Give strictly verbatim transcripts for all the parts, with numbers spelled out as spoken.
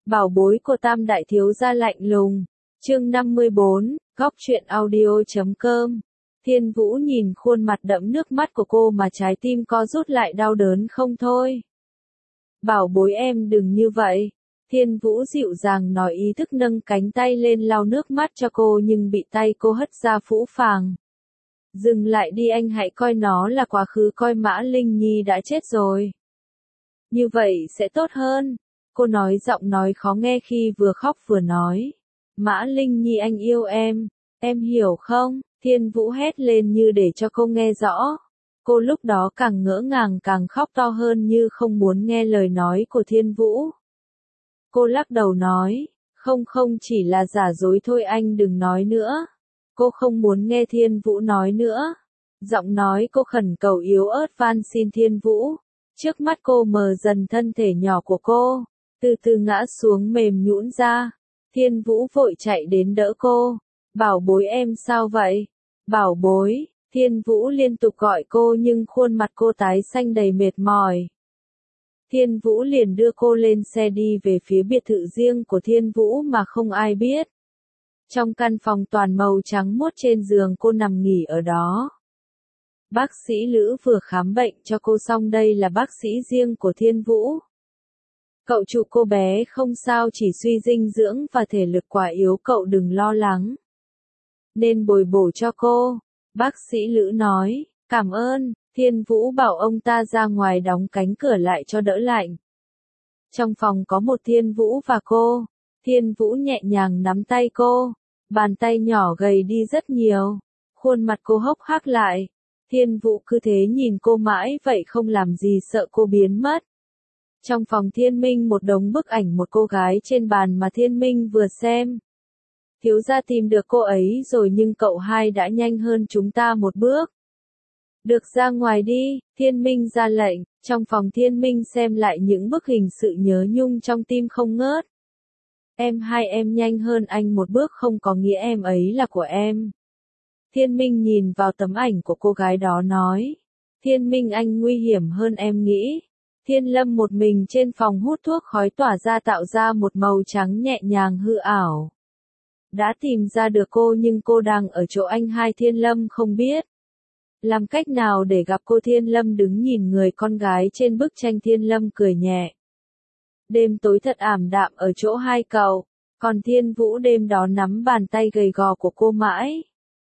Bảo bối của Tam Đại Thiếu Gia lạnh lùng. Chương năm mươi bốn, góc truyện audio chấm com. Thiên Vũ nhìn khuôn mặt đẫm nước mắt của cô mà trái tim co rút lại đau đớn không thôi. Bảo bối em đừng như vậy. Thiên Vũ dịu dàng nói, ý thức nâng cánh tay lên lau nước mắt cho cô nhưng bị tay cô hất ra phũ phàng. Dừng lại đi, anh hãy coi nó là quá khứ, coi Mã Linh Nhi đã chết rồi. Như vậy sẽ tốt hơn. Cô nói giọng nói khó nghe khi vừa khóc vừa nói. Mã Linh Nhi, anh yêu em, em hiểu không? Thiên Vũ hét lên như để cho cô nghe rõ. Cô lúc đó càng ngỡ ngàng càng khóc to hơn như không muốn nghe lời nói của Thiên Vũ. Cô lắc đầu nói, không không chỉ là giả dối thôi, anh đừng nói nữa. Cô không muốn nghe Thiên Vũ nói nữa. Giọng nói cô khẩn cầu yếu ớt van xin Thiên Vũ. Trước mắt cô mờ dần, thân thể nhỏ của cô từ từ ngã xuống mềm nhũn ra. Thiên Vũ vội chạy đến đỡ cô. Bảo bối em sao vậy? Bảo bối. Thiên Vũ liên tục gọi cô nhưng khuôn mặt cô tái xanh đầy mệt mỏi. Thiên Vũ liền đưa cô lên xe đi về phía biệt thự riêng của Thiên Vũ mà không ai biết. Trong căn phòng toàn màu trắng muốt, trên giường cô nằm nghỉ ở đó. Bác sĩ Lữ vừa khám bệnh cho cô xong, đây là bác sĩ riêng của Thiên Vũ. Cậu chủ cô bé không sao, chỉ suy dinh dưỡng và thể lực quá yếu, cậu đừng lo lắng. Nên bồi bổ cho cô. Bác sĩ Lữ nói, cảm ơn. Thiên Vũ bảo ông ta ra ngoài đóng cánh cửa lại cho đỡ lạnh. Trong phòng có một Thiên Vũ và cô. Thiên Vũ nhẹ nhàng nắm tay cô. Bàn tay nhỏ gầy đi rất nhiều. Khuôn mặt cô hốc hác lại. Thiên Vũ cứ thế nhìn cô mãi vậy không làm gì, sợ cô biến mất. Trong phòng Thiên Minh một đống bức ảnh một cô gái trên bàn mà Thiên Minh vừa xem. Thiếu gia tìm được cô ấy rồi nhưng cậu hai đã nhanh hơn chúng ta một bước. Được, ra ngoài đi, Thiên Minh ra lệnh. Trong phòng Thiên Minh xem lại những bức hình, sự nhớ nhung trong tim không ngớt. Em hai em nhanh hơn anh một bước không có nghĩa em ấy là của em. Thiên Minh nhìn vào tấm ảnh của cô gái đó nói. Thiên Minh, anh nguy hiểm hơn em nghĩ. Thiên Lâm một mình trên phòng hút thuốc, khói tỏa ra tạo ra một màu trắng nhẹ nhàng hư ảo. Đã tìm ra được cô nhưng cô đang ở chỗ anh hai, Thiên Lâm không biết. Làm cách nào để gặp cô? Thiên Lâm đứng nhìn người con gái trên bức tranh. Thiên Lâm cười nhẹ. Đêm tối thật ảm đạm ở chỗ hai cậu. Còn Thiên Vũ đêm đó nắm bàn tay gầy gò của cô mãi.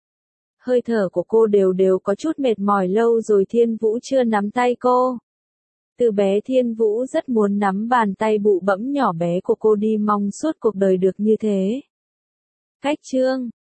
Hơi thở của cô đều đều có chút mệt mỏi, lâu rồi Thiên Vũ chưa nắm tay cô. Từ bé Thiên Vũ rất muốn nắm bàn tay bụ bẫm nhỏ bé của cô đi, mong suốt cuộc đời được như thế. Cách chương